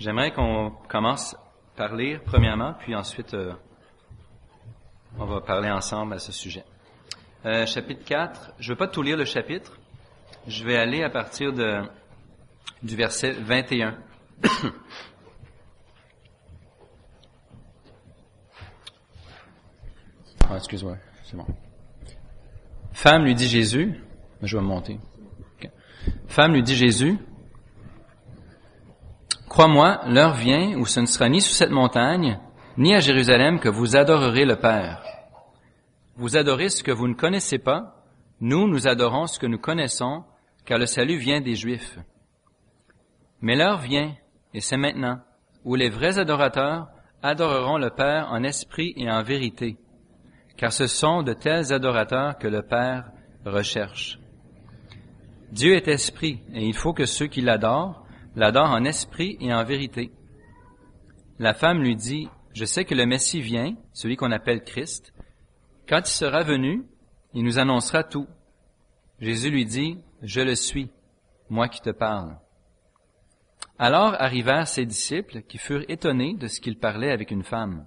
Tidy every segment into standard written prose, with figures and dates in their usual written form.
J'aimerais qu'on commence par lire premièrement, puis ensuite on va parler ensemble à ce sujet. Chapitre 4, je ne vais pas tout lire le chapitre, je vais aller à partir du verset 21. Excuse-moi, c'est bon. Femme, lui dit Jésus, je vais me monter. Okay. Femme, lui dit Jésus, crois-moi, l'heure vient où ce ne sera ni sous cette montagne, ni à Jérusalem que vous adorerez le Père. Vous adorez ce que vous ne connaissez pas, nous adorons ce que nous connaissons, car le salut vient des Juifs. Mais l'heure vient, et c'est maintenant, où les vrais adorateurs adoreront le Père en esprit et en vérité, car ce sont de tels adorateurs que le Père recherche. Dieu est esprit, et il faut que ceux qui l'adorent en esprit et en vérité. La femme lui dit, je sais que le Messie vient, celui qu'on appelle Christ. Quand il sera venu, il nous annoncera tout. Jésus lui dit, je le suis, moi qui te parle. Alors arrivèrent ses disciples qui furent étonnés de ce qu'il parlait avec une femme.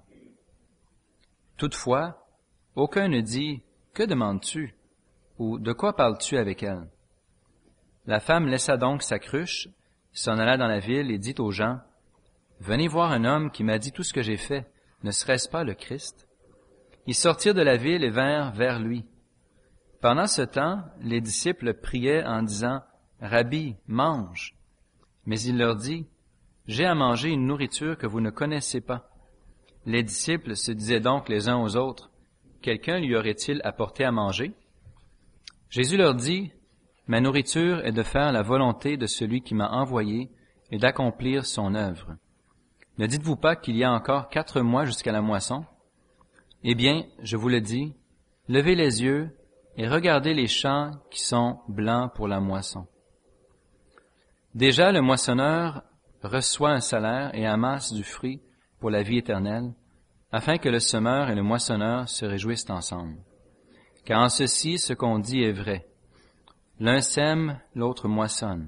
Toutefois, aucun ne dit, que demandes-tu? Ou de quoi parles-tu avec elle? La femme laissa donc sa cruche, s'en alla dans la ville et dit aux gens, venez voir un homme qui m'a dit tout ce que j'ai fait, ne serait-ce pas le Christ? Ils sortirent de la ville et vinrent vers lui. Pendant ce temps, les disciples priaient en disant, Rabbi, mange. Mais il leur dit, j'ai à manger une nourriture que vous ne connaissez pas. Les disciples se disaient donc les uns aux autres, quelqu'un lui aurait-il apporté à manger? Jésus leur dit, ma nourriture est de faire la volonté de celui qui m'a envoyé et d'accomplir son œuvre. Ne dites-vous pas qu'il y a encore 4 mois jusqu'à la moisson? Eh bien, je vous le dis, levez les yeux et regardez les champs qui sont blancs pour la moisson. Déjà, le moissonneur reçoit un salaire et amasse du fruit pour la vie éternelle, afin que le semeur et le moissonneur se réjouissent ensemble. Car en ceci, ce qu'on dit est vrai. L'un sème, l'autre moissonne.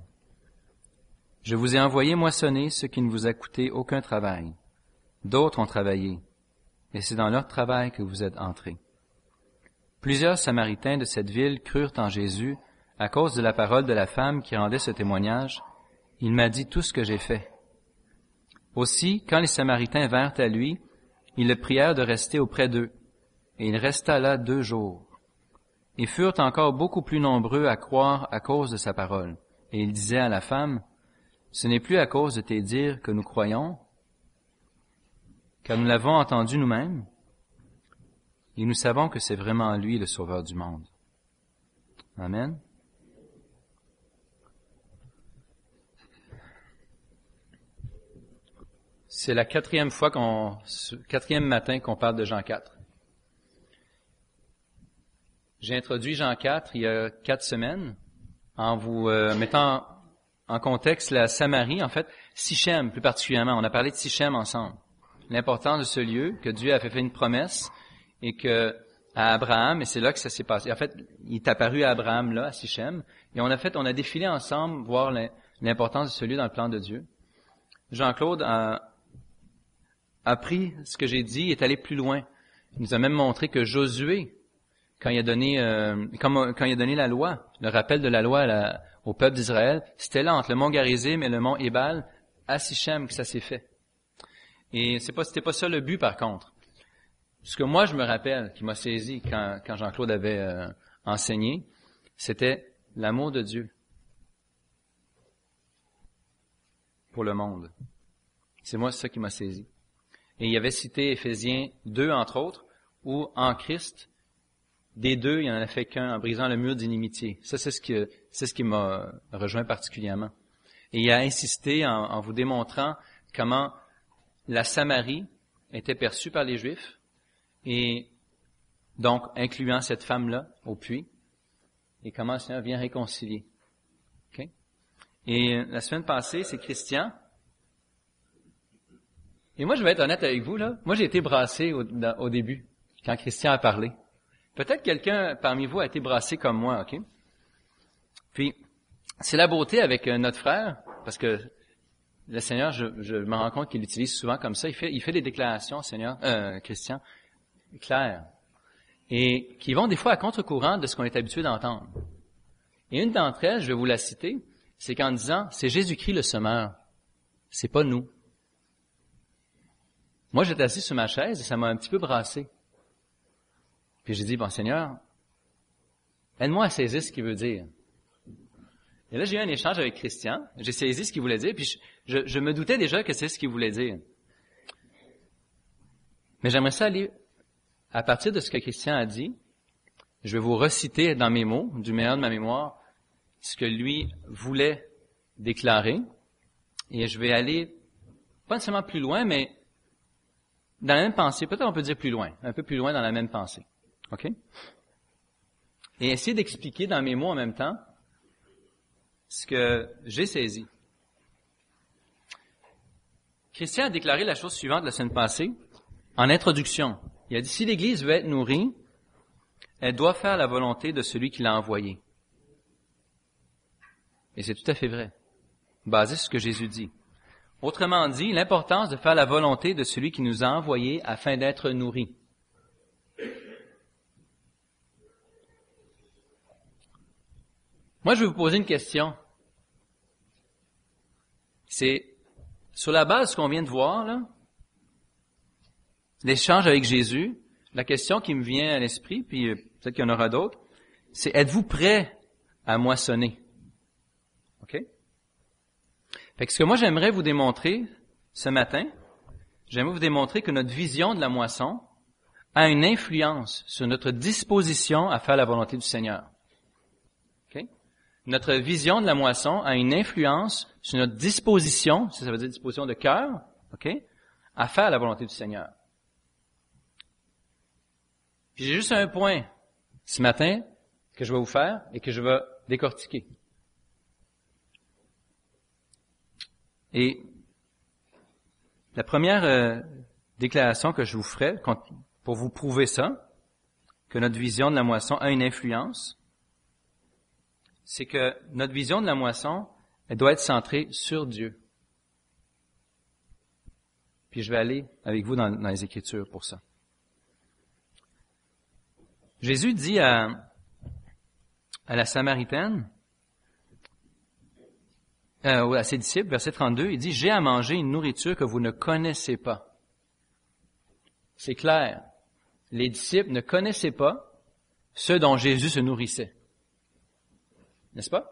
Je vous ai envoyé moissonner ce qui ne vous a coûté aucun travail. D'autres ont travaillé, et c'est dans leur travail que vous êtes entrés. Plusieurs Samaritains de cette ville crurent en Jésus à cause de la parole de la femme qui rendait ce témoignage. Il m'a dit tout ce que j'ai fait. Aussi, quand les Samaritains vinrent à lui, ils le prièrent de rester auprès d'eux, et il resta là 2 jours. Ils furent encore beaucoup plus nombreux à croire à cause de sa parole. Et il disait à la femme, « Ce n'est plus à cause de tes dires que nous croyons, car nous l'avons entendu nous-mêmes, et nous savons que c'est vraiment lui le Sauveur du monde. » Amen. C'est la 4e matin qu'on parle de Jean 4. J'ai introduit Jean 4 il y a 4 semaines en vous mettant en contexte la Samarie, en fait, Sichem plus particulièrement. On a parlé de Sichem ensemble. L'importance de ce lieu, que Dieu a fait une promesse et que à Abraham, et c'est là que ça s'est passé. En fait, il est apparu à Abraham là, à Sichem, et on a défilé ensemble voir l'importance de ce lieu dans le plan de Dieu. Jean-Claude a pris ce que j'ai dit, il est allé plus loin. Il nous a même montré que Josué, quand il a donné la loi, le rappel de la loi au peuple d'Israël, c'était là entre le mont Garizim et le mont Ébal, à Sichem, que ça s'est fait. Et c'était pas ça le but, par contre. Ce que moi je me rappelle, qui m'a saisi quand Jean-Claude avait enseigné, c'était l'amour de Dieu pour le monde. C'est ça qui m'a saisi. Et il avait cité Éphésiens 2, entre autres, où en Christ, des 2, il en a fait qu'un en brisant le mur d'inimitié. Ça, c'est ce qui m'a rejoint particulièrement. Et il a insisté en vous démontrant comment la Samarie était perçue par les Juifs, et donc incluant cette femme-là au puits, et comment le Seigneur vient réconcilier. Okay? Et la semaine passée, c'est Christian. Et moi, je vais être honnête avec vous, là. Moi, j'ai été brassé au début, quand Christian a parlé. Peut-être quelqu'un parmi vous a été brassé comme moi, OK? Puis, c'est la beauté avec notre frère, parce que le Seigneur, je me rends compte qu'il l'utilise souvent comme ça. Il fait des déclarations, Seigneur, Christian, claires, et qui vont des fois à contre-courant de ce qu'on est habitué d'entendre. Et une d'entre elles, je vais vous la citer, c'est qu'en disant, c'est Jésus-Christ le semeur, c'est pas nous. Moi, j'étais assis sur ma chaise et ça m'a un petit peu brassé. Puis j'ai dit, bon Seigneur, aide-moi à saisir ce qu'il veut dire. Et là, j'ai eu un échange avec Christian, j'ai saisi ce qu'il voulait dire, puis je me doutais déjà que c'est ce qu'il voulait dire. Mais j'aimerais ça aller, à partir de ce que Christian a dit, je vais vous reciter dans mes mots, du meilleur de ma mémoire, ce que lui voulait déclarer, et je vais aller, pas nécessairement plus loin, mais dans la même pensée, peut-être on peut dire plus loin, un peu plus loin dans la même pensée. OK? Et essayer d'expliquer dans mes mots en même temps ce que j'ai saisi. Christian a déclaré la chose suivante la semaine passée, en introduction. Il a dit, si l'Église veut être nourrie, elle doit faire la volonté de celui qui l'a envoyé. Et c'est tout à fait vrai, basé sur ce que Jésus dit. Autrement dit, l'importance de faire la volonté de celui qui nous a envoyés afin d'être nourris. Moi, je vais vous poser une question. C'est, sur la base de ce qu'on vient de voir, là, l'échange avec Jésus, la question qui me vient à l'esprit, puis peut-être qu'il y en aura d'autres, c'est, êtes-vous prêts à moissonner? OK? Fait que ce que moi j'aimerais vous démontrer ce matin, j'aimerais vous démontrer que notre vision de la moisson a une influence sur notre disposition à faire la volonté du Seigneur. OK? Notre vision de la moisson a une influence sur notre disposition, ça veut dire disposition de cœur, OK? À faire la volonté du Seigneur. Puis j'ai juste un point ce matin que je vais vous faire et que je vais décortiquer. Et la première déclaration que je vous ferai pour vous prouver ça, que notre vision de la moisson a une influence, c'est que notre vision de la moisson, elle doit être centrée sur Dieu. Puis je vais aller avec vous dans les Écritures pour ça. Jésus dit à la Samaritaine, à ses disciples, verset 32, il dit, « J'ai à manger une nourriture que vous ne connaissez pas. » C'est clair. Les disciples ne connaissaient pas ce dont Jésus se nourrissait. N'est-ce pas?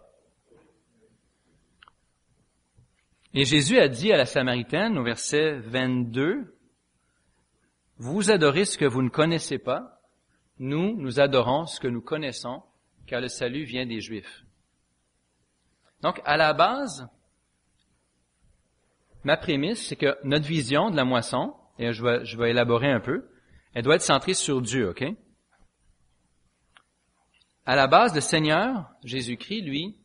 Et Jésus a dit à la Samaritaine, au verset 22, « Vous adorez ce que vous ne connaissez pas. Nous adorons ce que nous connaissons, car le salut vient des Juifs. » Donc, à la base, ma prémisse, c'est que notre vision de la moisson, et je vais élaborer un peu, elle doit être centrée sur Dieu, OK? À la base, le Seigneur, Jésus-Christ, lui,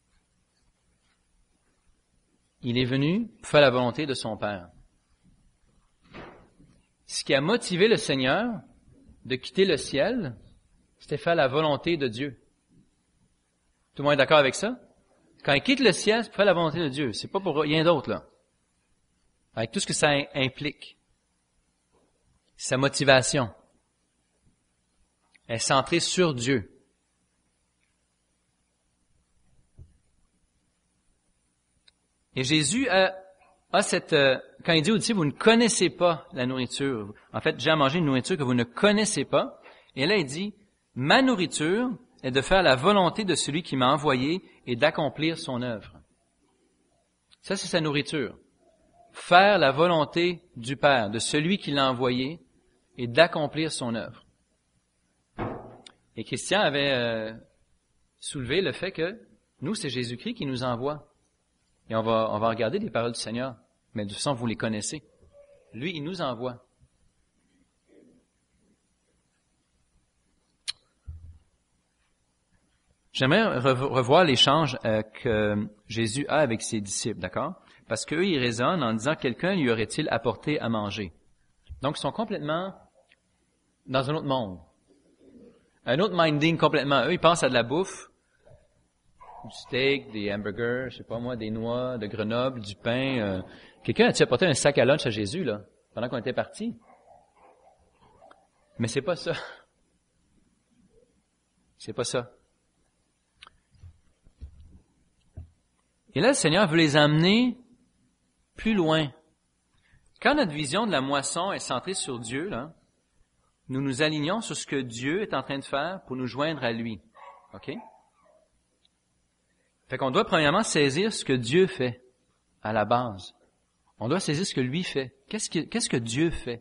il est venu pour faire la volonté de son Père. Ce qui a motivé le Seigneur de quitter le ciel, c'était faire la volonté de Dieu. Tout le monde est d'accord avec ça? Quand il quitte le ciel, c'est pour faire la volonté de Dieu. C'est pas pour rien d'autre, là. Avec tout ce que ça implique. Sa motivation est centrée sur Dieu. Et Jésus a cette, quand il dit aux disciples, vous ne connaissez pas la nourriture. En fait, j'ai à manger une nourriture que vous ne connaissez pas. Et là, il dit, ma nourriture est de faire la volonté de celui qui m'a envoyé et d'accomplir son œuvre. Ça, c'est sa nourriture. Faire la volonté du Père, de celui qui l'a envoyé et d'accomplir son œuvre. Et Christian avait soulevé le fait que nous, c'est Jésus-Christ qui nous envoie. Et on va regarder les paroles du Seigneur, mais de toute façon, vous les connaissez. Lui, il nous envoie. J'aimerais revoir l'échange que Jésus a avec ses disciples, d'accord? Parce qu'eux, ils raisonnent en disant, quelqu'un lui aurait-il apporté à manger? Donc, ils sont complètement dans un autre monde. Un autre minding complètement. Eux, ils pensent à de la bouffe. du steak, des hamburgers, je sais pas moi, des noix de Grenoble, du pain. Quelqu'un a-t-il apporté un sac à lunch à Jésus, là, pendant qu'on était partis? Mais c'est pas ça. C'est pas ça. Et là, le Seigneur veut les emmener plus loin. Quand notre vision de la moisson est centrée sur Dieu, là, nous nous alignons sur ce que Dieu est en train de faire pour nous joindre à lui. OK? Fait qu'on doit premièrement saisir ce que Dieu fait à la base. On doit saisir ce que lui fait. Qu'est-ce que Dieu fait?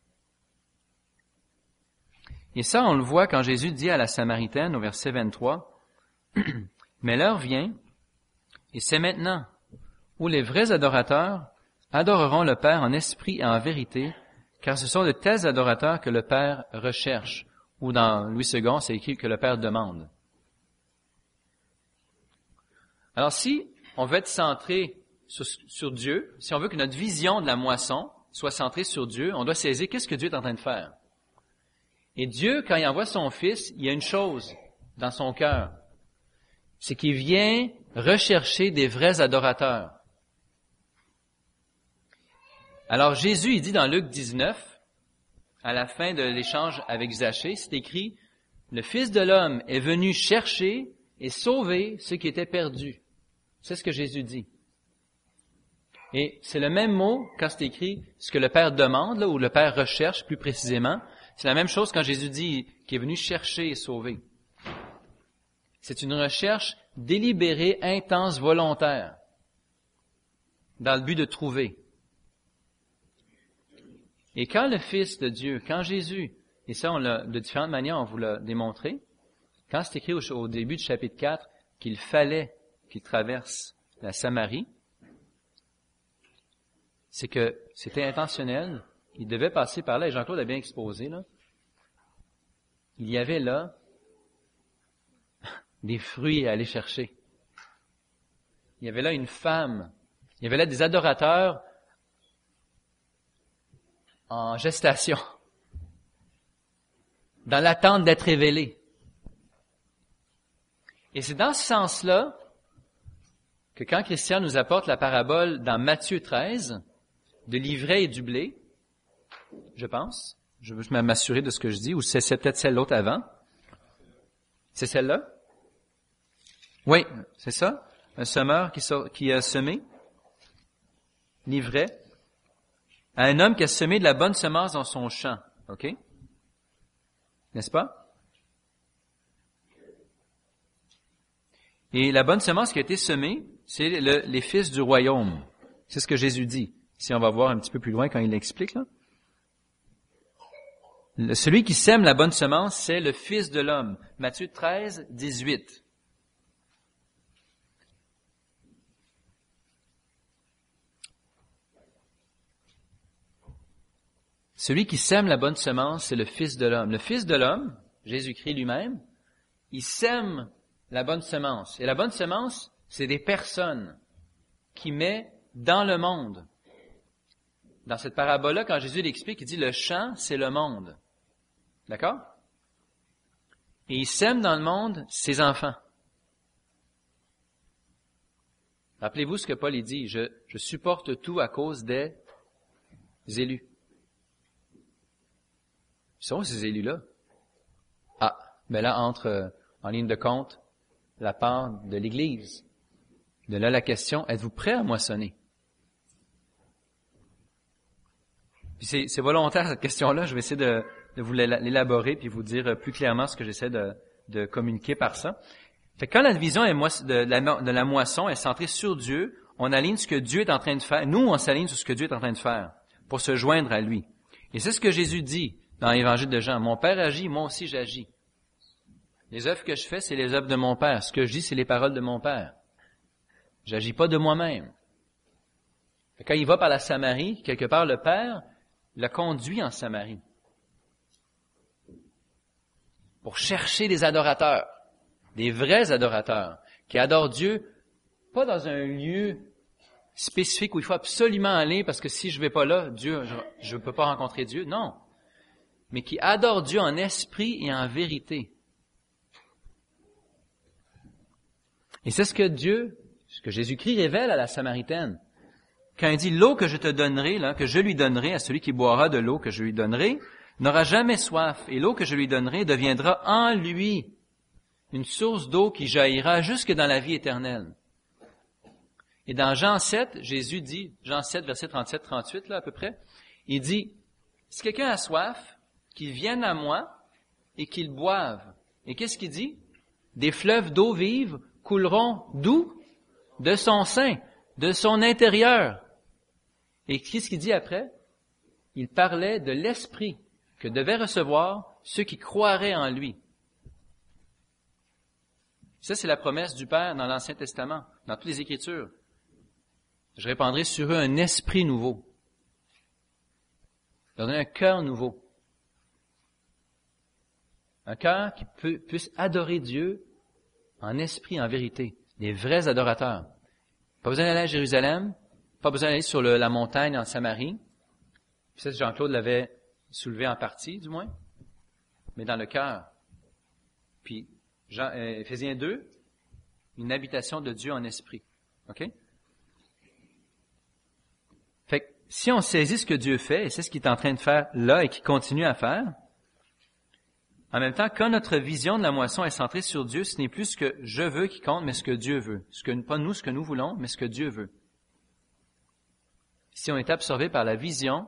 Et ça, on le voit quand Jésus dit à la Samaritaine au verset 23, « Mais l'heure vient, et c'est maintenant, où les vrais adorateurs adoreront le Père en esprit et en vérité, car ce sont de tels adorateurs que le Père recherche. » Ou dans Louis II, c'est écrit que le Père demande. Alors si on veut être centré sur Dieu, si on veut que notre vision de la moisson soit centrée sur Dieu, on doit saisir qu'est-ce que Dieu est en train de faire. Et Dieu, quand il envoie son Fils, il y a une chose dans son cœur. C'est qu'il vient rechercher des vrais adorateurs. Alors Jésus, il dit dans Luc 19, à la fin de l'échange avec Zachée, c'est écrit, « Le Fils de l'homme est venu chercher et sauver ceux qui étaient perdus. » C'est ce que Jésus dit. Et c'est le même mot quand c'est écrit ce que le Père demande, là, ou le Père recherche plus précisément. C'est la même chose quand Jésus dit qu'il est venu chercher et sauver. C'est une recherche délibérée, intense, volontaire, dans le but de trouver. Et quand le Fils de Dieu, quand Jésus, et ça on l'a de différentes manières, on vous l'a démontré, quand c'est écrit au début du chapitre 4 qu'il fallait qu'il traverse la Samarie, c'est que c'était intentionnel, il devait passer par là, et Jean-Claude a bien exposé, là. Il y avait là des fruits à aller chercher. Il y avait là une femme, il y avait là des adorateurs en gestation, dans l'attente d'être révélés. Et c'est dans ce sens-là que quand Christian nous apporte la parabole dans Matthieu 13, de l'ivraie et du blé, je pense, je veux m'assurer de ce que je dis, ou c'est peut-être celle-l'autre avant. C'est celle-là? Oui, c'est ça. Un semeur qui a semé l'ivraie à un homme qui a semé de la bonne semence dans son champ. OK? N'est-ce pas? Et la bonne semence qui a été semée, c'est les fils du royaume. C'est ce que Jésus dit. Si on va voir un petit peu plus loin quand il l'explique, là. Celui qui sème la bonne semence, c'est le Fils de l'homme. Matthieu 13, 18. Celui qui sème la bonne semence, c'est le Fils de l'homme. Le Fils de l'homme, Jésus-Christ lui-même, il sème la bonne semence. Et la bonne semence, c'est des personnes qu'il met dans le monde. Dans cette parabole-là, quand Jésus l'explique, il dit le champ, c'est le monde. D'accord? Et il sème dans le monde ses enfants. Rappelez-vous ce que Paul dit, je supporte tout à cause des élus. Ils sont ces élus-là? Ah, mais là entre en ligne de compte la part de l'Église. De là la question, êtes-vous prêts à moissonner? Puis c'est volontaire cette question-là, je vais essayer de vous l'élaborer puis vous dire plus clairement ce que j'essaie de communiquer par ça. Fait que quand la vision de la moisson est centrée sur Dieu, on aligne ce que Dieu est en train de faire. Nous, on s'aligne sur ce que Dieu est en train de faire pour se joindre à lui. Et c'est ce que Jésus dit dans l'Évangile de Jean. Mon Père agit, moi aussi j'agis. Les œuvres que je fais, c'est les œuvres de mon Père. Ce que je dis, c'est les paroles de mon Père. J'agis pas de moi-même. Quand il va par la Samarie, quelque part, le Père le conduit en Samarie pour chercher des adorateurs, des vrais adorateurs, qui adorent Dieu, pas dans un lieu spécifique où il faut absolument aller, parce que si je vais pas là, Dieu, je peux pas rencontrer Dieu, non. Mais qui adorent Dieu en esprit et en vérité. Et c'est ce que Jésus-Christ révèle à la Samaritaine. Quand il dit l'eau que je te donnerai, là, que je lui donnerai à celui qui boira de l'eau que je lui donnerai, n'aura jamais soif, et l'eau que je lui donnerai deviendra en lui une source d'eau qui jaillira jusque dans la vie éternelle. Et dans Jean 7, Jésus dit, Jean 7, verset 37-38, là, à peu près, il dit, si quelqu'un a soif, qu'il vienne à moi et qu'il boive. Et qu'est-ce qu'il dit? Des fleuves d'eau vive couleront d'où? De son sein, de son intérieur. Et qu'est-ce qu'il dit après? Il parlait de l'Esprit que devaient recevoir ceux qui croiraient en lui. Ça, c'est la promesse du Père dans l'Ancien Testament, dans toutes les Écritures. Je répandrai sur eux un esprit nouveau. Je leur donner un cœur nouveau. Un cœur qui puisse adorer Dieu en esprit, en vérité. Des vrais adorateurs. Pas besoin d'aller à Jérusalem, pas besoin d'aller sur la montagne en Samarie. Puis ça, Jean-Claude l'avait soulevé en partie, du moins. Mais dans le cœur. Puis, Éphésiens 2, une habitation de Dieu en esprit. OK? Fait que, si on saisit ce que Dieu fait, et c'est ce qu'il est en train de faire là et qu'il continue à faire, en même temps, quand notre vision de la moisson est centrée sur Dieu, ce n'est plus ce que je veux qui compte, mais ce que Dieu veut. Pas nous, ce que nous voulons, mais ce que Dieu veut. Si on est absorbé par la vision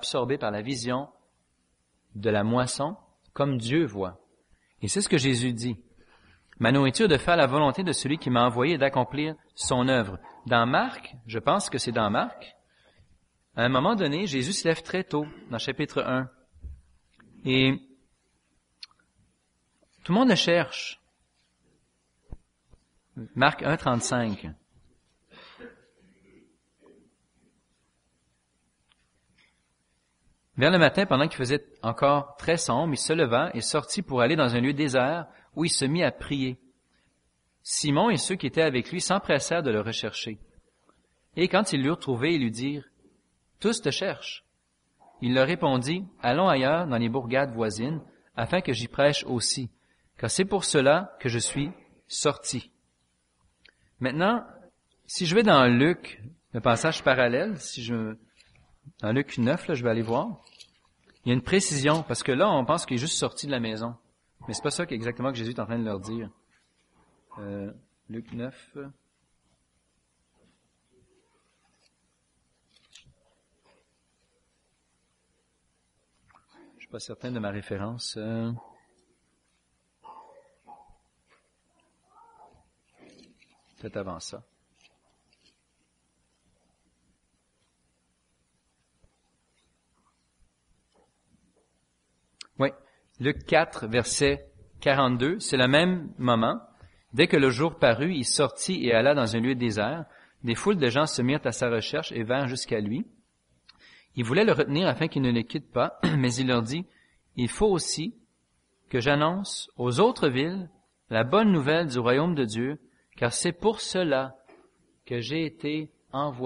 de la moisson, comme Dieu voit. Et c'est ce que Jésus dit. Ma nourriture est de faire la volonté de celui qui m'a envoyé et d'accomplir son œuvre. Dans Marc, je pense que c'est dans Marc, à un moment donné, Jésus se lève très tôt, dans chapitre 1. Et tout le monde le cherche. Marc 1, 35. Vers le matin, pendant qu'il faisait encore très sombre, il se leva et sortit pour aller dans un lieu désert où il se mit à prier. Simon et ceux qui étaient avec lui s'empressèrent de le rechercher. Et quand ils l'eurent trouvé, ils lui dirent, « Tous te cherchent. » Il leur répondit, « Allons ailleurs dans les bourgades voisines, afin que j'y prêche aussi, car c'est pour cela que je suis sorti. » Maintenant, si je vais dans Luc, le passage parallèle, dans Luc 9, là, je vais aller voir, il y a une précision, parce que là, on pense qu'il est juste sorti de la maison. Mais c'est pas ça exactement que Jésus est en train de leur dire. Luc 9. Je suis pas certain de ma référence. Peut-être avant ça. Oui, Luc 4, verset 42, c'est le même moment. Dès que le jour parut, il sortit et alla dans un lieu désert. Des foules de gens se mirent à sa recherche et vinrent jusqu'à lui. Il voulait le retenir afin qu'il ne les quitte pas, mais il leur dit, « Il faut aussi que j'annonce aux autres villes la bonne nouvelle du royaume de Dieu, car c'est pour cela que j'ai été envoyé. »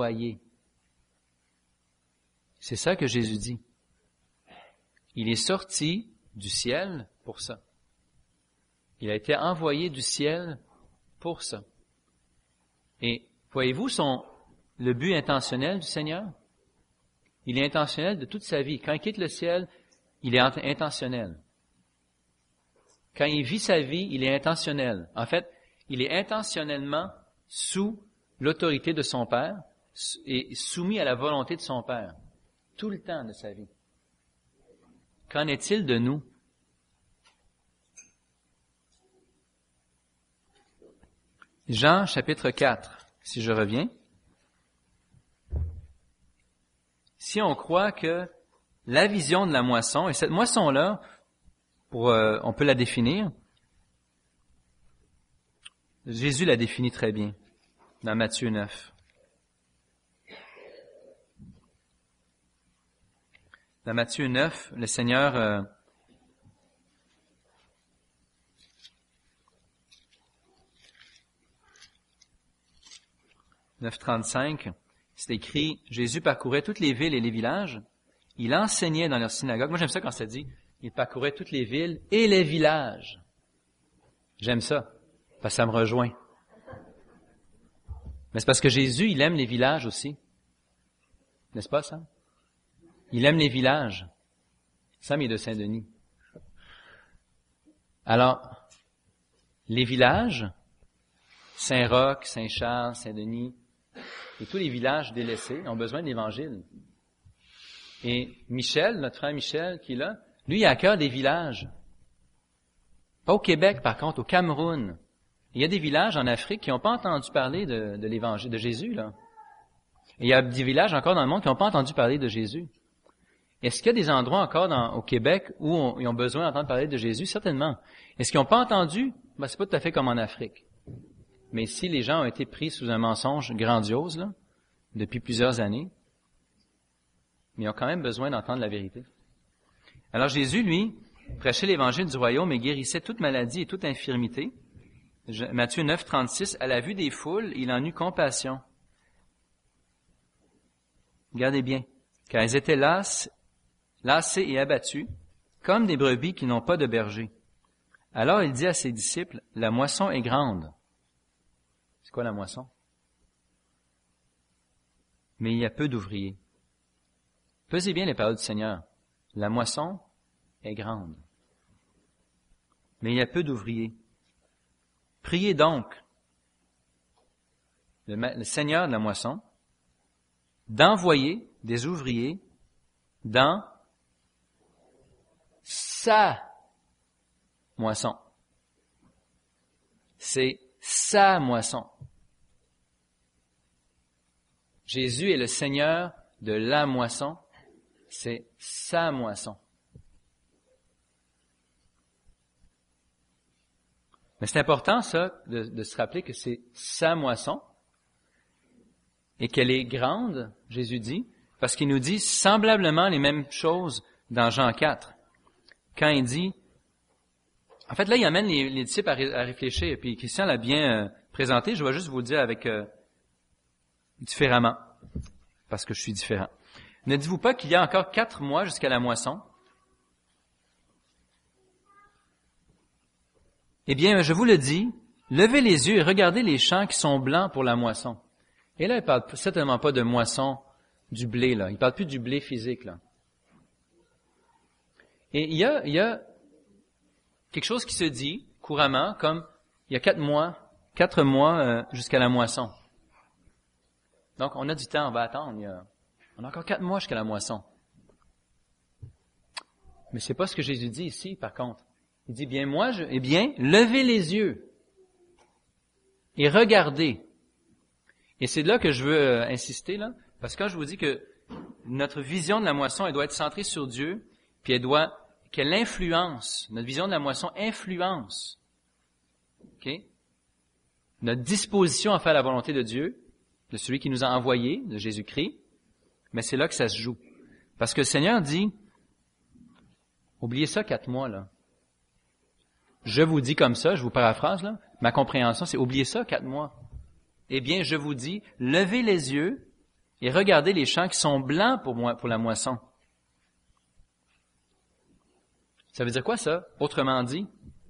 C'est ça que Jésus dit. Il est sorti du ciel pour ça. Il a été envoyé du ciel pour ça. Et voyez-vous le but intentionnel du Seigneur? Il est intentionnel de toute sa vie. Quand il quitte le ciel, il est intentionnel. Quand il vit sa vie, il est intentionnel. En fait, il est intentionnellement sous l'autorité de son Père et soumis à la volonté de son Père. Tout le temps de sa vie. Qu'en est-il de nous? Jean, chapitre 4, si je reviens. Si on croit que la vision de la moisson, et cette moisson-là, on peut la définir, Jésus la définit très bien dans Matthieu 9. Dans Matthieu 9, le Seigneur « 9:35 », c'est écrit « Jésus parcourait toutes les villes et les villages. Il enseignait dans leur synagogue. » Moi, j'aime ça quand ça dit « Il parcourait toutes les villes et les villages. » J'aime ça, parce que ça me rejoint. Mais c'est parce que Jésus, il aime les villages aussi. N'est-ce pas, Sam? Il aime les villages. Sam est de Saint-Denis. Alors, les villages, Saint-Roch, Saint-Charles, Saint-Denis, et tous les villages délaissés ont besoin de l'Évangile. Et Michel, notre frère Michel, qui est là, lui, il a à cœur des villages. Pas au Québec, par contre, au Cameroun. Il y a des villages en Afrique qui n'ont pas entendu parler de l'Évangile, de Jésus, là. Et il y a des villages encore dans le monde qui n'ont pas entendu parler de Jésus. Est-ce qu'il y a des endroits encore au Québec où ils ont besoin d'entendre parler de Jésus? Certainement. Est-ce qu'ils n'ont pas entendu? Ben, c'est pas tout à fait comme en Afrique. Mais si les gens ont été pris sous un mensonge grandiose, là, depuis plusieurs années, mais ils ont quand même besoin d'entendre la vérité. Alors Jésus, lui, prêchait l'évangile du royaume et guérissait toute maladie et toute infirmité. Matthieu 9, 36, à la vue des foules, il en eut compassion. Regardez bien, car elles étaient lassées et abattues, comme des brebis qui n'ont pas de berger. Alors il dit à ses disciples, la moisson est grande. C'est quoi la moisson? Mais il y a peu d'ouvriers. Pesez bien les paroles du Seigneur. La moisson est grande. Mais il y a peu d'ouvriers. Priez donc le Seigneur de la moisson d'envoyer des ouvriers dans sa moisson. C'est sa moisson. Jésus est le Seigneur de la moisson. C'est sa moisson. Mais c'est important, ça, de se rappeler que c'est sa moisson et qu'elle est grande, Jésus dit, parce qu'il nous dit semblablement les mêmes choses dans Jean 4. Quand il dit, en fait, là, il amène les disciples à réfléchir, et puis Christian l'a bien présenté, je vais juste vous le dire avec différemment, parce que je suis différent. Ne dites-vous pas qu'il y a encore 4 mois jusqu'à la moisson? Eh bien, je vous le dis, levez les yeux et regardez les champs qui sont blancs pour la moisson. Et là, il parle certainement pas de moisson du blé, là. Il parle plus du blé physique, là. Et il y a quelque chose qui se dit couramment, comme il y a 4 mois jusqu'à la moisson. Donc, on a du temps, on va attendre. On a encore 4 mois jusqu'à la moisson. Mais c'est pas ce que Jésus dit ici, par contre. Il dit, levez les yeux et regardez. Et c'est là que je veux insister, là, parce que quand je vous dis que notre vision de la moisson, elle doit être centrée sur Dieu, puis qu'elle influence, notre vision de la moisson influence, notre disposition à faire la volonté de Dieu, de celui qui nous a envoyés, de Jésus-Christ, mais c'est là que ça se joue. Parce que le Seigneur dit, oubliez ça 4 mois, là. Je vous dis comme ça, je vous paraphrase, là, ma compréhension, c'est oubliez ça 4 mois. Eh bien, je vous dis, levez les yeux et regardez les champs qui sont blancs pour la moisson. Ça veut dire quoi, ça? Autrement dit,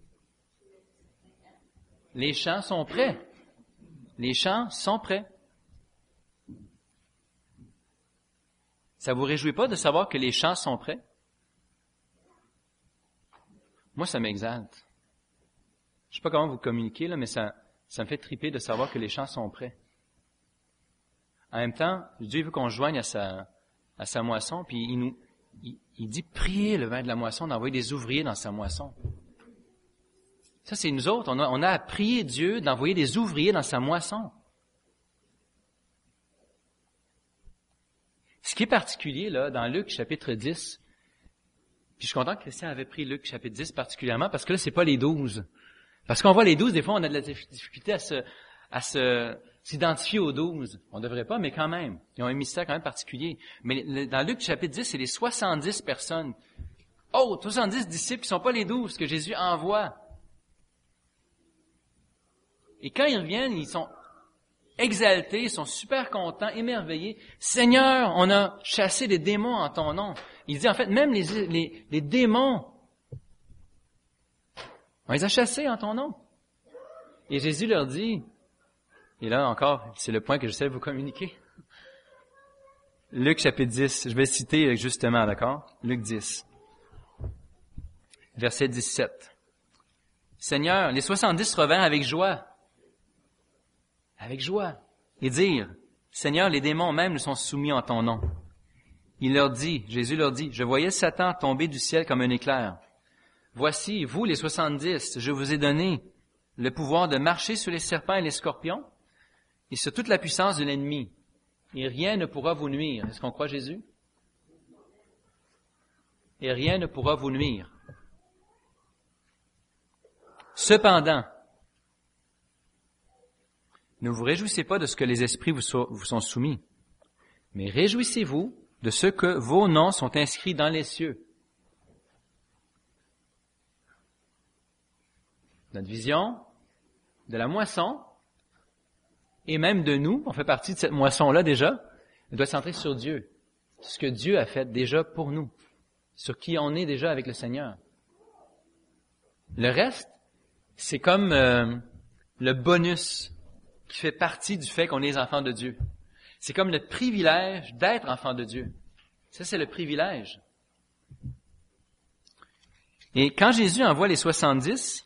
les champs sont prêts. Les champs sont prêts. Ça vous réjouit pas de savoir que les champs sont prêts? Moi, ça m'exalte. Je sais pas comment vous communiquez, là, mais ça me fait triper de savoir que les champs sont prêts. En même temps, Dieu veut qu'on se joigne à sa moisson, puis il dit, priez le vin de la moisson, d'envoyer des ouvriers dans sa moisson. Ça, c'est nous autres. On a à prier Dieu d'envoyer des ouvriers dans sa moisson. Ce qui est particulier, là, dans Luc chapitre 10, puis je suis content que Christian avait pris Luc chapitre 10 particulièrement, parce que là, c'est pas les 12. Parce qu'on voit les 12, des fois, on a de la difficulté à s'identifier aux 12. On devrait pas, mais quand même. Ils ont un mystère quand même particulier. Mais dans Luc chapitre 10, c'est les 70 personnes. 70 disciples qui sont pas les 12 que Jésus envoie. Et quand ils reviennent, ils sont exaltés, ils sont super contents, émerveillés. Seigneur, on a chassé des démons en ton nom. Il dit, en fait, même les démons, on les a chassés en ton nom. Et Jésus leur dit, Et là encore, c'est le point que j'essaie de vous communiquer. Luc chapitre 10, je vais citer justement, d'accord? Luc 10, verset 17. Seigneur, les 70 revinrent avec joie, et dirent, Seigneur, les démons même nous sont soumis en ton nom. Jésus leur dit, je voyais Satan tomber du ciel comme un éclair. Voici, vous les 70, je vous ai donné le pouvoir de marcher sur les serpents et les scorpions et sur toute la puissance de l'ennemi. Et rien ne pourra vous nuire. Est-ce qu'on croit Jésus? Et rien ne pourra vous nuire. Cependant, ne vous réjouissez pas de ce que les esprits vous sont soumis, mais réjouissez-vous de ce que vos noms sont inscrits dans les cieux. Notre vision de la moisson, et même de nous, on fait partie de cette moisson-là déjà, elle doit centrer sur Dieu, sur ce que Dieu a fait déjà pour nous, sur qui on est déjà avec le Seigneur. Le reste, c'est comme le bonus qui fait partie du fait qu'on est les enfants de Dieu. C'est comme le privilège d'être enfant de Dieu. Ça, c'est le privilège. Et quand Jésus envoie les 70,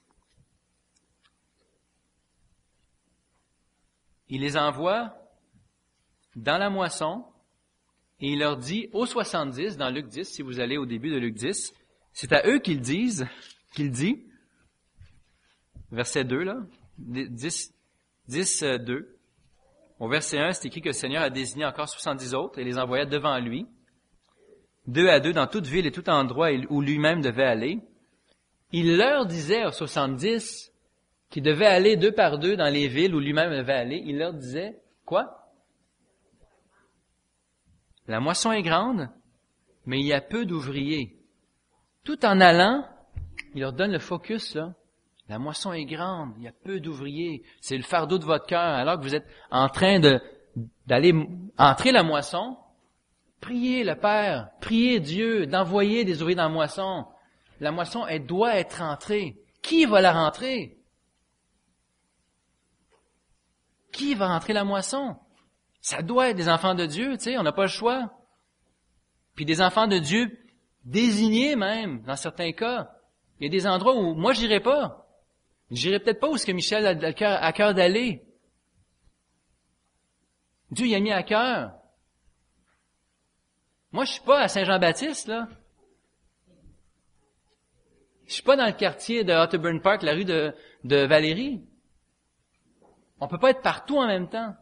il les envoie dans la moisson et il leur dit aux 70, dans Luc 10, si vous allez au début de Luc 10, c'est à eux qu'il dit, verset 2, là, 10, 2. Au verset 1, c'est écrit que le Seigneur a désigné encore 70 autres et les envoya devant lui, 2 à 2 dans toute ville et tout endroit où lui-même devait aller. Il leur disait aux 70 qui devaient aller 2 par 2 dans les villes où lui-même devait aller, il leur disait, quoi? La moisson est grande, mais il y a peu d'ouvriers. Tout en allant, il leur donne le focus, là. La moisson est grande, il y a peu d'ouvriers. C'est le fardeau de votre cœur. Alors que vous êtes en train d'aller entrer la moisson, priez le Père, priez Dieu d'envoyer des ouvriers dans la moisson. La moisson, elle doit être rentrée. Qui va la rentrer? Qui va rentrer la moisson? Ça doit être des enfants de Dieu, tu sais, on n'a pas le choix. Puis des enfants de Dieu désignés même, dans certains cas. Il y a des endroits où moi, j'irai pas. J'irai peut-être pas où est-ce que Michel a à cœur d'aller. Dieu y a mis à cœur. Moi, je suis pas à Saint-Jean-Baptiste, là. Je suis pas dans le quartier de Otterburn Park, la rue de Valérie. On peut pas être partout en même temps.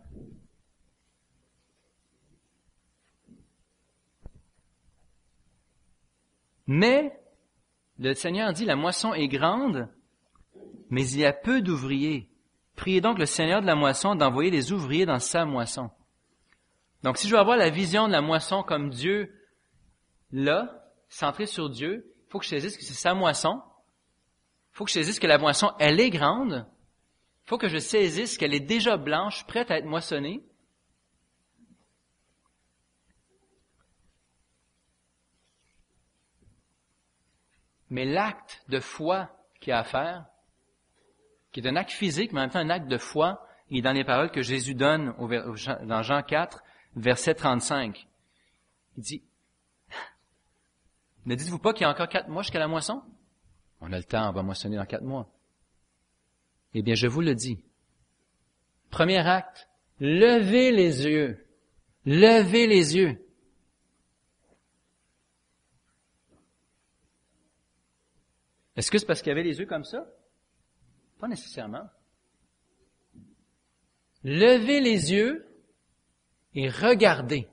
Mais, le Seigneur dit, la moisson est grande, mais il y a peu d'ouvriers. Priez donc le Seigneur de la moisson d'envoyer des ouvriers dans sa moisson. Donc, si je veux avoir la vision de la moisson comme Dieu, là, centré sur Dieu, il faut que je saisisse que c'est sa moisson. Il faut que je saisisse que la moisson, elle est grande. Il faut que je saisisse qu'elle est déjà blanche, prête à être moissonnée. Mais l'acte de foi qu'il y a à faire, qui est un acte physique, mais en même temps un acte de foi, il est dans les paroles que Jésus donne dans Jean 4, verset 35. Il dit, ne dites-vous pas qu'il y a encore 4 mois jusqu'à la moisson? On a le temps, on va moissonner dans 4 mois. Eh bien, je vous le dis. Premier acte, levez les yeux. Levez les yeux. Est-ce que c'est parce qu'il y avait les yeux comme ça? Pas nécessairement. Levez les yeux et regardez.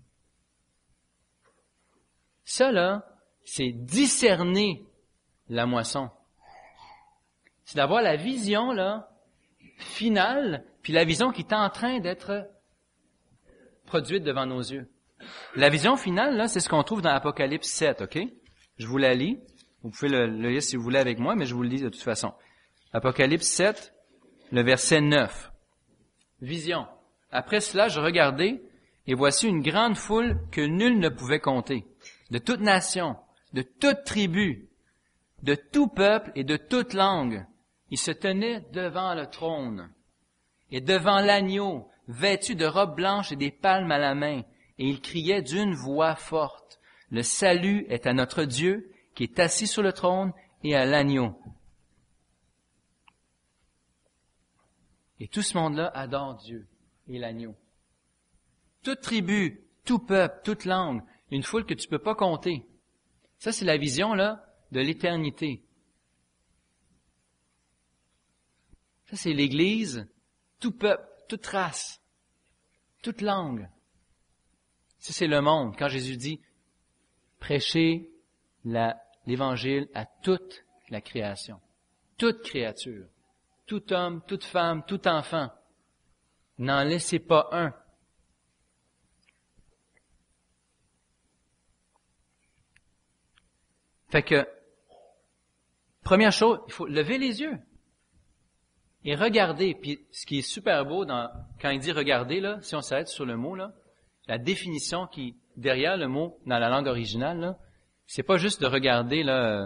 Ça, là, c'est discerner la moisson. C'est d'avoir la vision, là, finale, puis la vision qui est en train d'être produite devant nos yeux. La vision finale, là, c'est ce qu'on trouve dans Apocalypse 7, OK? Je vous la lis. Vous pouvez le lire si vous voulez avec moi, mais je vous le lis de toute façon. Apocalypse 7, le verset 9. Vision. Après cela, je regardai, et voici une grande foule que nul ne pouvait compter, de toute nation, de toute tribu, de tout peuple et de toute langue. Ils se tenaient devant le trône. et devant l'agneau, vêtu de robes blanches et des palmes à la main, et il criait d'une voix forte, « Le salut est à notre Dieu, qui est assis sur le trône, et à l'agneau. » Et tout ce monde-là adore Dieu et l'agneau. Toute tribu, tout peuple, toute langue, une foule que tu peux pas compter. Ça, c'est la vision, là, de l'éternité. Ça, c'est l'Église, tout peuple, toute race, toute langue. Ça, c'est le monde. Quand Jésus dit, prêchez l'Évangile à toute la création, toute créature, tout homme, toute femme, tout enfant. N'en laissez pas un. Fait que, première chose, il faut lever les yeux et regarder. Puis, ce qui est super beau quand il dit regarder, là, si on s'arrête sur le mot, là, la définition qui, derrière le mot, dans la langue originale, là, c'est pas juste de regarder, là,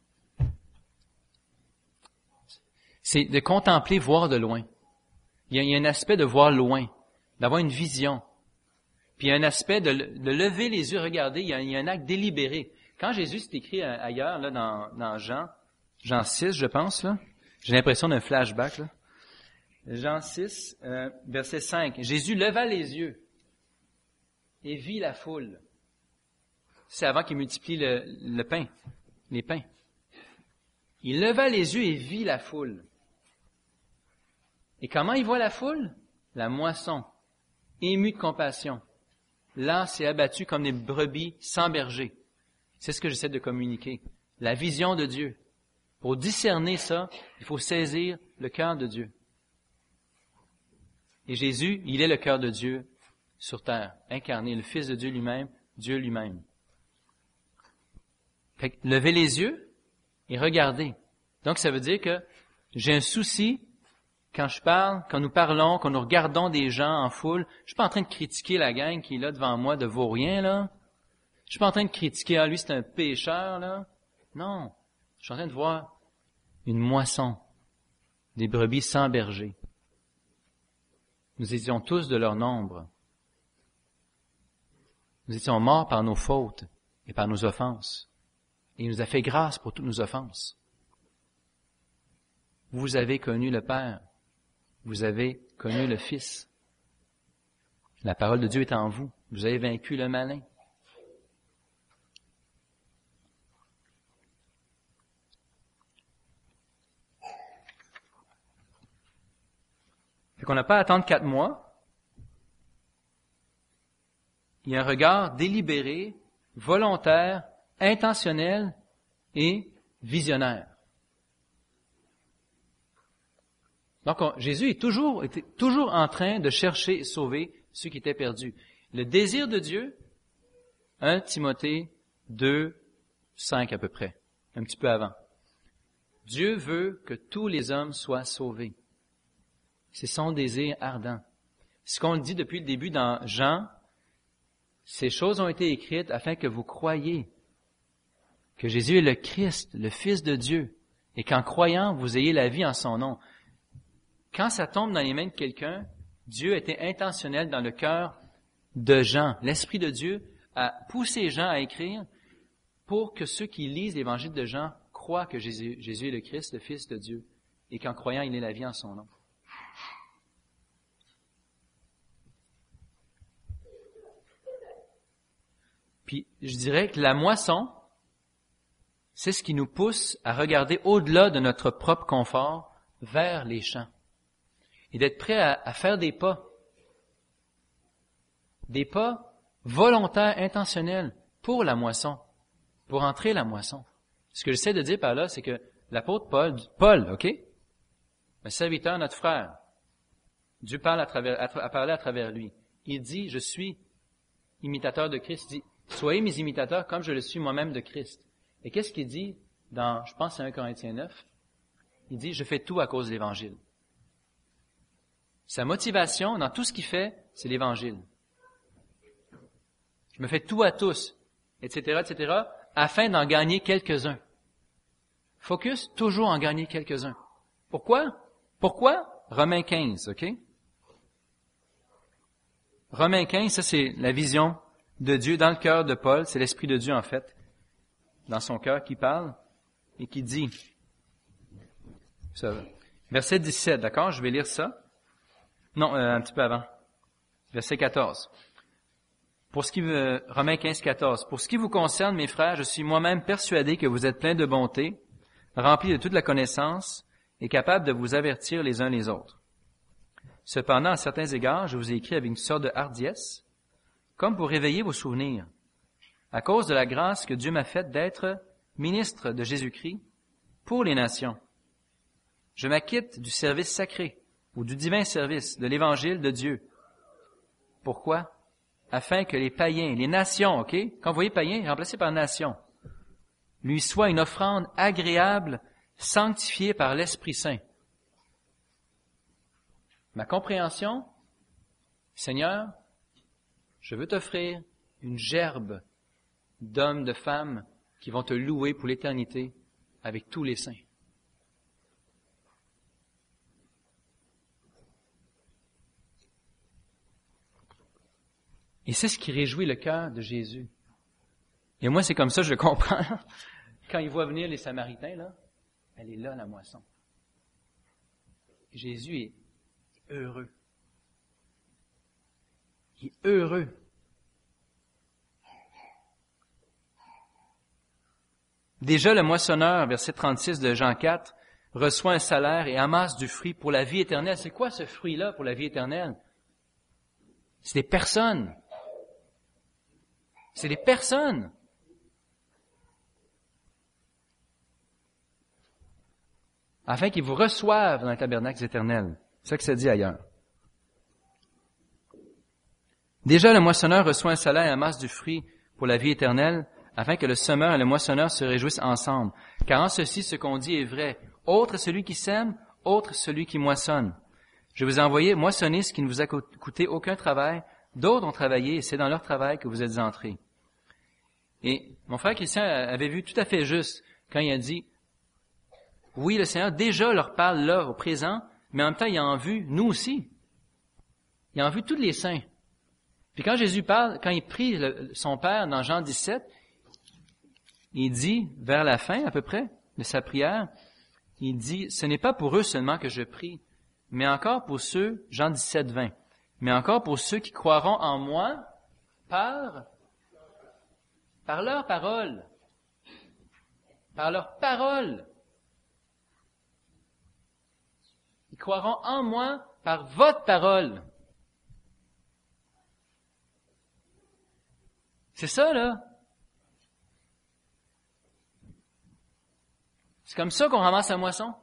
c'est de contempler, voir de loin. Il y a un aspect de voir loin, d'avoir une vision. Puis il y a un aspect de lever les yeux, regarder, il y a un acte délibéré. Quand Jésus s'est écrit ailleurs, là, dans Jean 6, je pense, là, j'ai l'impression d'un flashback, là. Jean 6, verset 5. Jésus leva les yeux et vit la foule. C'est avant qu'il multiplie le pain, les pains. Il leva les yeux et vit la foule. Et comment il voit la foule? La moisson, émue de compassion, lasse et abattue comme des brebis sans berger. C'est ce que j'essaie de communiquer. La vision de Dieu. Pour discerner ça, il faut saisir le cœur de Dieu. Et Jésus, il est le cœur de Dieu sur terre, incarné, le Fils de Dieu lui-même, Dieu lui-même. Fait que levez les yeux et regardez. Donc ça veut dire que j'ai un souci quand je parle, quand nous parlons, quand nous regardons des gens en foule. Je suis pas en train de critiquer la gang qui est là devant moi de vaurien, là. Je suis pas en train de critiquer, lui c'est un pécheur, là. Non. Je suis en train de voir une moisson, des brebis sans berger. Nous étions tous de leur nombre. Nous étions morts par nos fautes et par nos offenses. Et il nous a fait grâce pour toutes nos offenses. Vous avez connu le Père. Vous avez connu le Fils. La parole de Dieu est en vous. Vous avez vaincu le malin. Fait qu'on n'a pas à attendre 4 mois. Il y a un regard délibéré, volontaire, intentionnel et visionnaire. Donc, Jésus était toujours en train de chercher et sauver ceux qui étaient perdus. Le désir de Dieu, 1 Timothée 2, 5 à peu près, un petit peu avant. Dieu veut que tous les hommes soient sauvés. C'est son désir ardent. Ce qu'on dit depuis le début dans Jean, ces choses ont été écrites afin que vous croyiez que Jésus est le Christ, le Fils de Dieu, et qu'en croyant, vous ayez la vie en son nom. Quand ça tombe dans les mains de quelqu'un, Dieu était intentionnel dans le cœur de Jean. L'Esprit de Dieu a poussé Jean à écrire pour que ceux qui lisent l'Évangile de Jean croient que Jésus est le Christ, le Fils de Dieu, et qu'en croyant, il ait la vie en son nom. Puis, je dirais que la moisson, c'est ce qui nous pousse à regarder au-delà de notre propre confort vers les champs. Et d'être prêt à faire des pas volontaires, intentionnels pour la moisson, pour entrer la moisson. Ce que j'essaie de dire par là, c'est que l'apôtre Paul, OK? Un serviteur, notre frère, Dieu a parlé à travers lui. Il dit, je suis imitateur de Christ. Il dit, soyez mes imitateurs comme je le suis moi-même de Christ. Et qu'est-ce qu'il dit dans, je pense, c'est 1 Corinthiens 9? Il dit, je fais tout à cause de l'Évangile. Sa motivation dans tout ce qu'il fait, c'est l'Évangile. Je me fais tout à tous, etc., afin d'en gagner quelques-uns. Focus, toujours en gagner quelques-uns. Pourquoi? Romains 15, OK? Romains 15, ça c'est la vision de Dieu dans le cœur de Paul. C'est l'Esprit de Dieu, en fait, dans son cœur qui parle et qui dit, ça, verset 17, d'accord? Je vais lire ça. Non, un petit peu avant. Verset 14. Romains 15, 14. Pour ce qui vous concerne, mes frères, je suis moi-même persuadé que vous êtes pleins de bonté, remplis de toute la connaissance et capables de vous avertir les uns les autres. Cependant, à certains égards, je vous ai écrit avec une sorte de hardiesse, comme pour réveiller vos souvenirs, à cause de la grâce que Dieu m'a faite d'être ministre de Jésus-Christ pour les nations. Je m'acquitte du service sacré ou du divin service de l'Évangile de Dieu. Pourquoi? Afin que les païens, les nations, OK? Quand vous voyez païens, remplacé par nation, lui soient une offrande agréable, sanctifiée par l'Esprit Saint. Ma compréhension, Seigneur, je veux t'offrir une gerbe d'hommes, de femmes qui vont te louer pour l'éternité avec tous les saints. Et c'est ce qui réjouit le cœur de Jésus. Et moi, c'est comme ça que je le comprends. Quand il voit venir les Samaritains, là, elle est là, la moisson. Jésus est heureux. Il est heureux. Déjà, le moissonneur, verset 36 de Jean 4, reçoit un salaire et amasse du fruit pour la vie éternelle. C'est quoi ce fruit-là pour la vie éternelle? C'est des personnes. C'est des personnes. Afin qu'ils vous reçoivent dans les tabernacles éternels. C'est ça que ça dit ailleurs. Déjà, le moissonneur reçoit un salaire et amasse du fruit pour la vie éternelle, afin que le semeur et le moissonneur se réjouissent ensemble. Car en ceci, ce qu'on dit est vrai. Autre celui qui sème, autre celui qui moissonne. Je vous ai envoyé moissonnistes qui ne vous a coûté aucun travail. D'autres ont travaillé et c'est dans leur travail que vous êtes entrés. Et mon frère Christian avait vu tout à fait juste quand il a dit, oui, le Seigneur déjà leur parle là, au présent, mais en même temps, il a en vue nous aussi. Il a en vue tous les saints. Puis quand Jésus parle, quand il prie son Père dans Jean 17, il dit, vers la fin à peu près de sa prière, il dit, ce n'est pas pour eux seulement que je prie, mais encore pour ceux, Jean 17, 20, mais encore pour ceux qui croiront en moi par leur parole. Par leur parole. Ils croiront en moi par votre parole. C'est ça, là. C'est comme ça qu'on ramasse la moisson.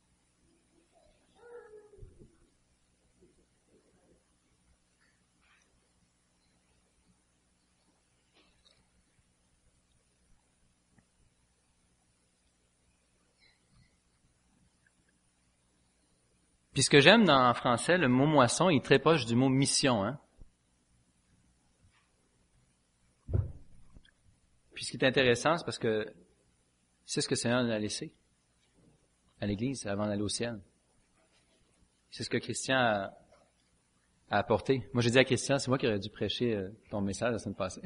Puis ce que j'aime en français, le mot moisson, il est très proche du mot mission, hein. Puis ce qui est intéressant, c'est parce que c'est ce que le Seigneur nous a laissé à l'Église avant d'aller au ciel. C'est ce que Christian a apporté. Moi, j'ai dit à Christian, c'est moi qui aurais dû prêcher ton message la semaine passée.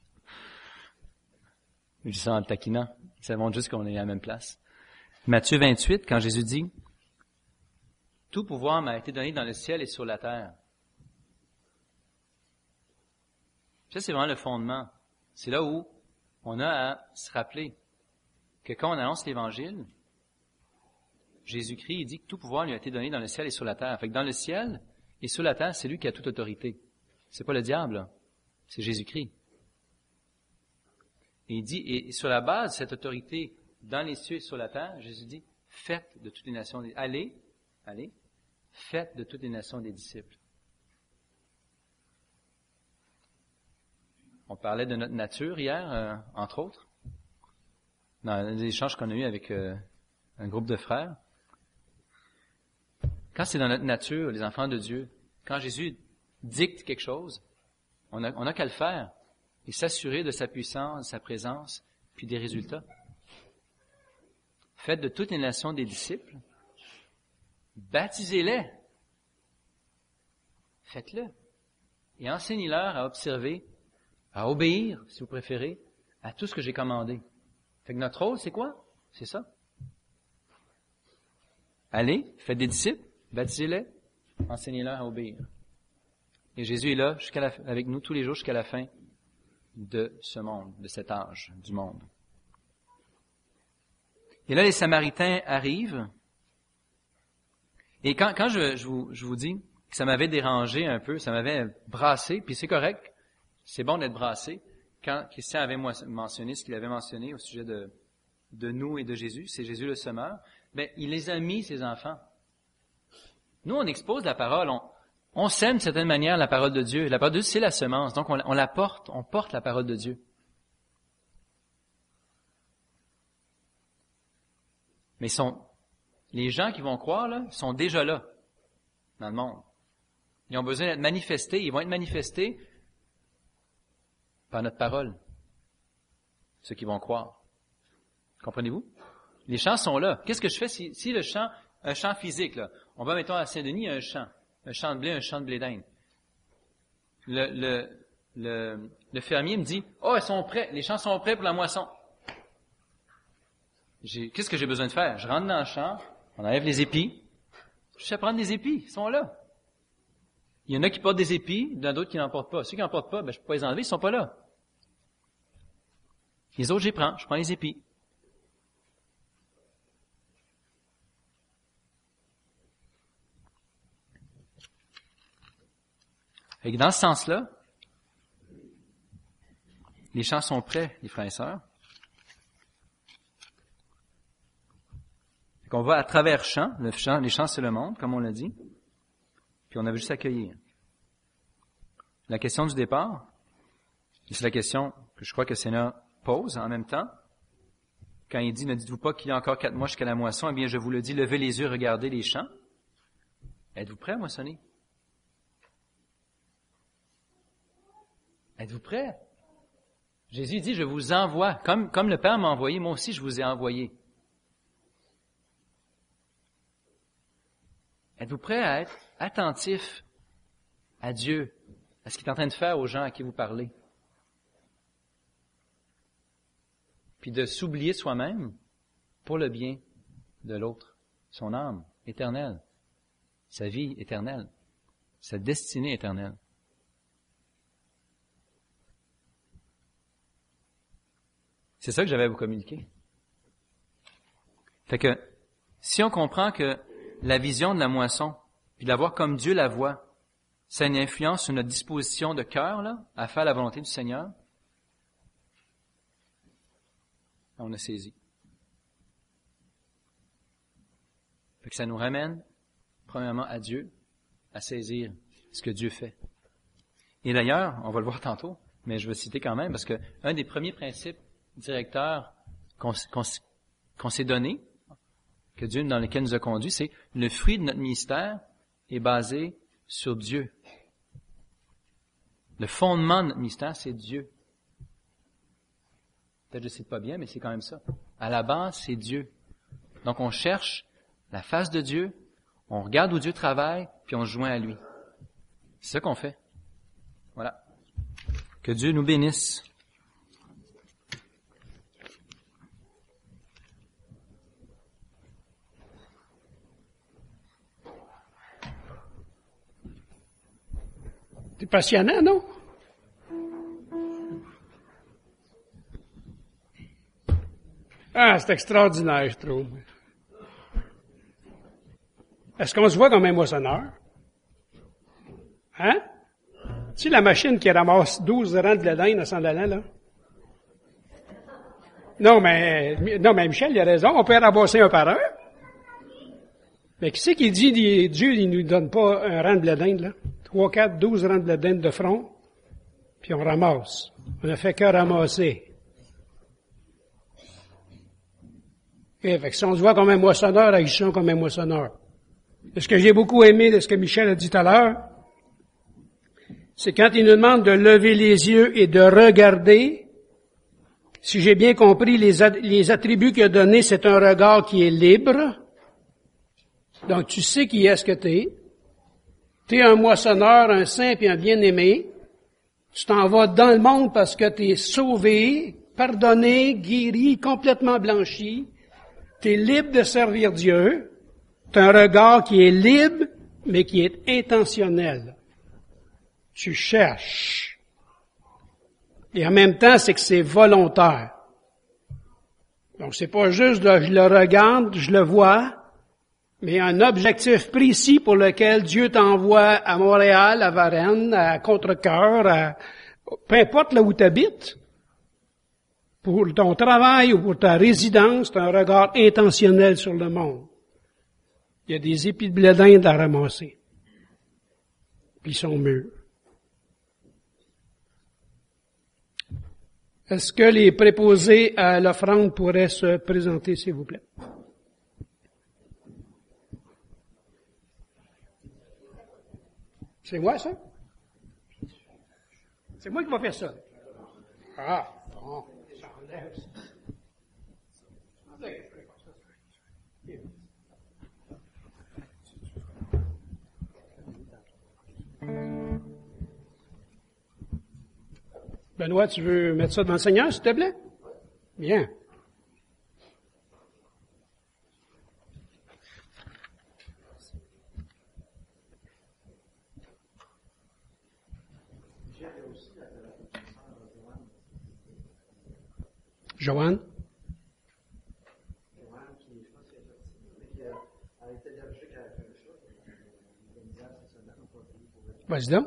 Je dis ça en le taquinant. Ça montre juste qu'on est à la même place. Matthieu 28, quand Jésus dit, « Tout pouvoir m'a été donné dans le ciel et sur la terre. » Ça, c'est vraiment le fondement. C'est là où on a à se rappeler que quand on annonce l'Évangile, Jésus-Christ, il dit que tout pouvoir lui a été donné dans le ciel et sur la terre. Fait que dans le ciel et sur la terre, c'est lui qui a toute autorité. C'est pas le diable, là. C'est Jésus-Christ. Et il dit, et sur la base de cette autorité dans les cieux et sur la terre, Jésus dit, faites de toutes les nations, allez, faites de toutes les nations des disciples. On parlait de notre nature hier, entre autres, dans les échanges qu'on a eus avec un groupe de frères. Quand c'est dans notre nature, les enfants de Dieu, quand Jésus dicte quelque chose, on n'a qu'à le faire et s'assurer de sa puissance, de sa présence, puis des résultats. Faites de toutes les nations des disciples, baptisez-les, faites-le, et enseignez-leur à observer, à obéir, si vous préférez, à tout ce que j'ai commandé. Fait que notre rôle, c'est quoi? C'est ça. Allez, faites des disciples, baptisez-les, enseignez-leur à obéir. Et Jésus est là avec nous tous les jours jusqu'à la fin de ce monde, de cet âge du monde. Et là, les Samaritains arrivent. Et quand je vous dis que ça m'avait dérangé un peu, ça m'avait brassé, puis c'est correct, c'est bon d'être brassé. Quand Christian avait mentionné ce qu'il avait mentionné au sujet de nous et de Jésus, c'est Jésus le semeur, ben il les a mis, ses enfants. Nous, on expose la parole, on sème de certaine manière la parole de Dieu. La parole de Dieu, c'est la semence, donc on la porte, on porte la parole de Dieu. Mais les gens qui vont croire, là, sont déjà là, dans le monde. Ils ont besoin d'être manifestés, ils vont être manifestés par notre parole, ceux qui vont croire. Comprenez-vous? Les champs sont là. Qu'est-ce que je fais si le champ, un champ physique, là, on va, mettons, à Saint-Denis, il y a un champ de blé, un champ de blé d'Inde. Le fermier me dit, « Oh, ils sont prêts, les champs sont prêts pour la moisson. » Qu'est-ce que j'ai besoin de faire? Je rentre dans le champ, on enlève les épis. Je sais prendre des épis, ils sont là. Il y en a qui portent des épis, il y en a d'autres qui n'en portent pas. Ceux qui n'en portent pas, je peux pas les enlever, ils sont pas là. Les autres, je prends les épis. Et dans ce sens-là, les champs sont prêts, les frères et sœurs. On va à travers champs, les champs c'est le monde, comme on l'a dit, puis on avait juste à accueillir. La question du départ, et c'est la question que je crois que Seigneur pose en même temps, quand il dit, ne dites-vous pas qu'il y a encore 4 mois jusqu'à la moisson, eh bien je vous le dis, levez les yeux, regardez les champs. Êtes-vous prêts à moissonner? Êtes-vous prêts? Jésus dit, je vous envoie, comme le Père m'a envoyé, moi aussi je vous ai envoyé. Êtes-vous prêt à être attentif à Dieu, à ce qu'il est en train de faire aux gens à qui vous parlez? Puis de s'oublier soi-même pour le bien de l'autre, son âme éternelle, sa vie éternelle, sa destinée éternelle. C'est ça que j'avais à vous communiquer. Fait que, si on comprend que la vision de la moisson, puis de la voir comme Dieu la voit, ça a une influence sur notre disposition de cœur, là, à faire la volonté du Seigneur, on a saisi. Fait que ça nous ramène, premièrement, à Dieu, à saisir ce que Dieu fait. Et d'ailleurs, on va le voir tantôt, mais je vais citer quand même, parce que un des premiers principes directeurs qu'on s'est donné, que Dieu dans lequel nous a conduits, c'est le fruit de notre ministère est basé sur Dieu. Le fondement de notre ministère, c'est Dieu. Peut-être que je ne cite pas bien, mais c'est quand même ça. À la base, c'est Dieu. Donc on cherche la face de Dieu, on regarde où Dieu travaille, puis on se joint à lui. C'est ça qu'on fait. Voilà. Que Dieu nous bénisse. C'est passionnant, non? Ah, c'est extraordinaire, je trouve. Est-ce qu'on se voit comme un moissonneur? Hein? Tu sais, la machine qui ramasse 12 rangs de laine à s'en allant, là? Non, mais Michel, il a raison, on peut ramasser un par un. Mais qui c'est qui dit, Dieu, il nous donne pas un rang de blé d'Inde, là? 3, 4, 12 rangs de blé d'Inde de front, puis on ramasse. On ne fait que ramasser. Et fait que si on se voit comme un moissonneur, agissons comme un moissonneur. Et ce que j'ai beaucoup aimé de ce que Michel a dit tout à l'heure, c'est quand il nous demande de lever les yeux et de regarder. Si j'ai bien compris, les attributs qu'il a donnés, c'est un regard qui est libre. Donc, tu sais qui est-ce que t'es. T'es un moissonneur, un saint et un bien-aimé. Tu t'en vas dans le monde parce que tu es sauvé, pardonné, guéri, complètement blanchi. Tu es libre de servir Dieu. Tu as un regard qui est libre, mais qui est intentionnel. Tu cherches. Et en même temps, c'est que c'est volontaire. Donc, c'est pas juste je le regarde, je le vois, mais un objectif précis pour lequel Dieu t'envoie à Montréal, à Varennes, à Contrecœur, peu importe là où tu habites, pour ton travail ou pour ta résidence, tu as un regard intentionnel sur le monde. Il y a des épis de blé d'Inde à ramasser. Puis ils sont mûrs. Est-ce que les préposés à l'offrande pourraient se présenter, s'il vous plaît? C'est moi, ça? C'est moi qui vais faire ça. Ah, bon, j'enlève ça. Benoît, tu veux mettre ça devant le Seigneur, s'il te plaît? Bien. Joanne? Vas-y donc.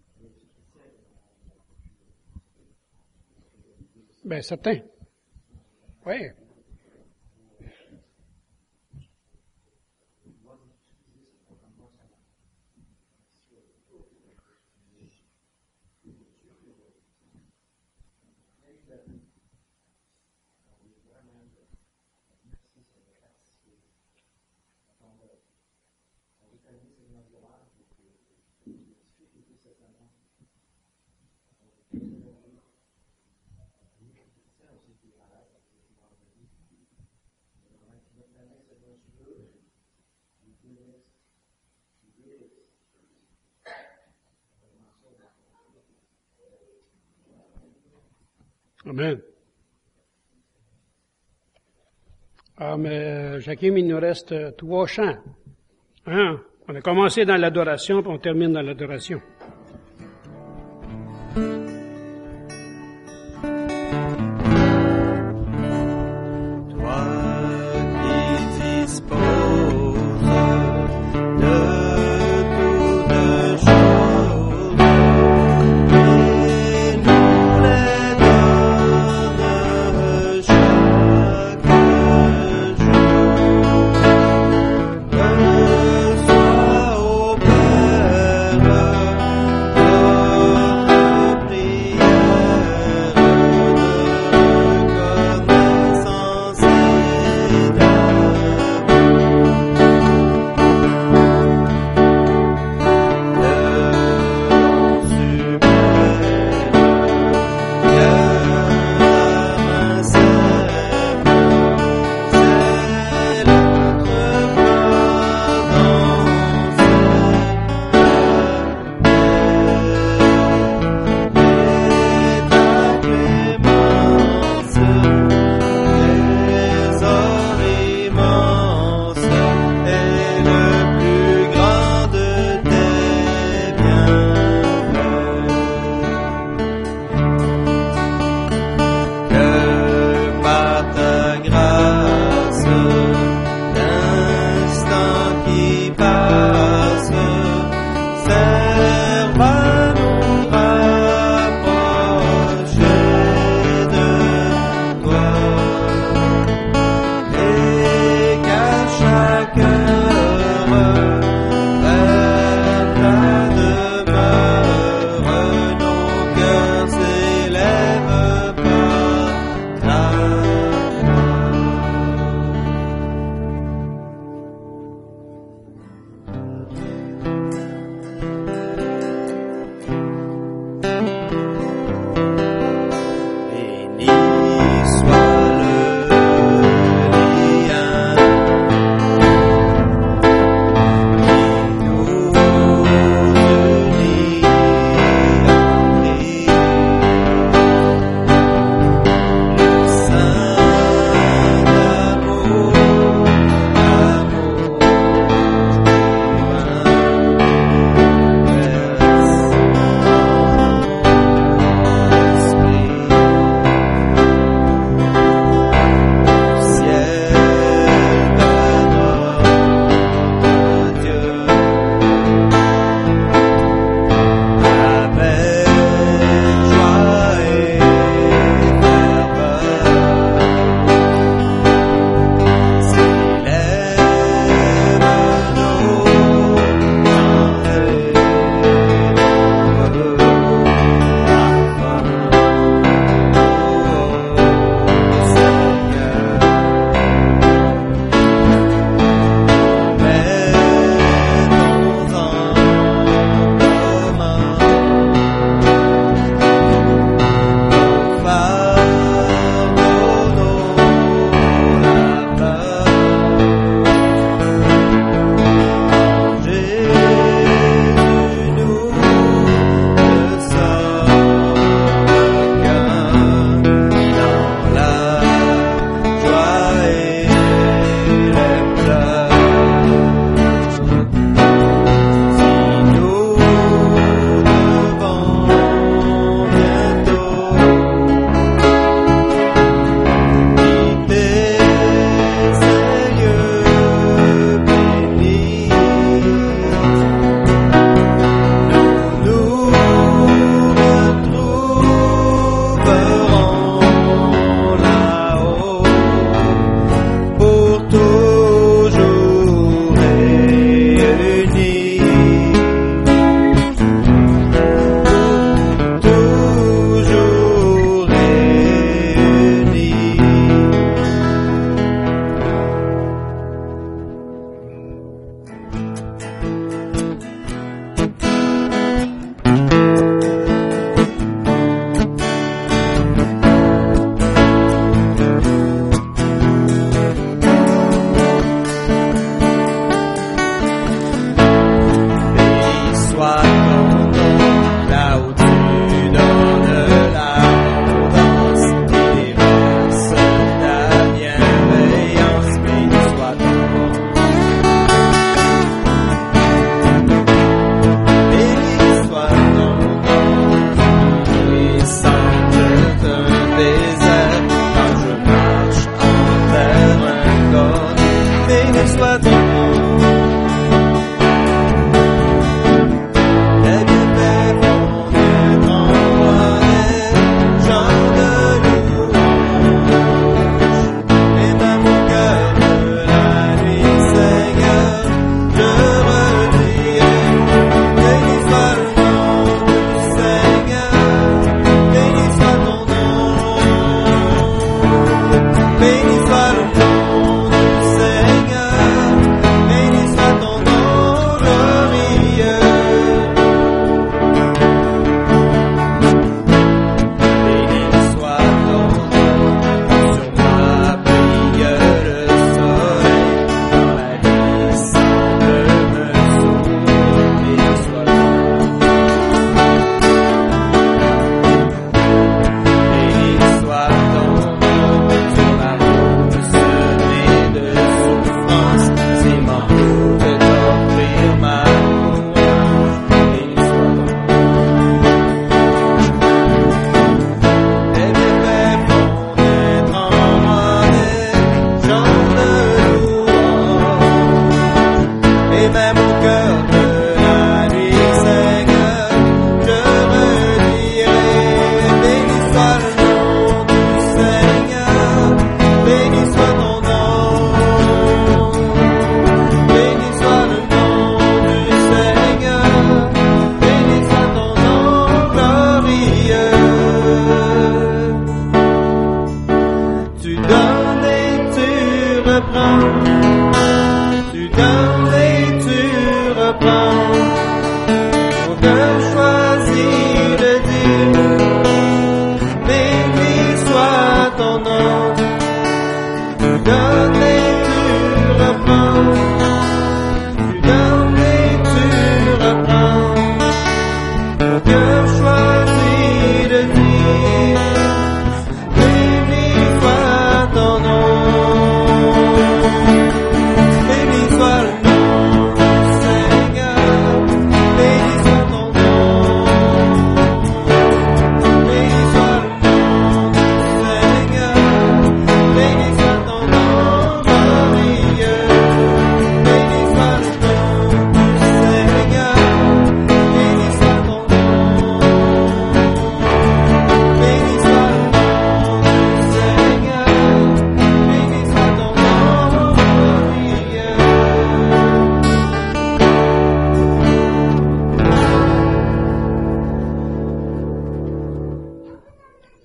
Ben, certain. Oui. Amen. Ah, mais Jakim, il nous reste 3 chants. Hein? On a commencé dans l'adoration, puis on termine dans l'adoration.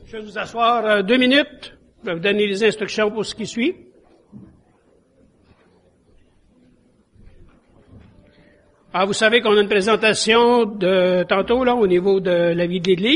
Je vais vous asseoir 2 minutes. Je vais vous donner les instructions pour ce qui suit. Ah, vous savez qu'on a une présentation de tantôt là au niveau de la vie de l'Église.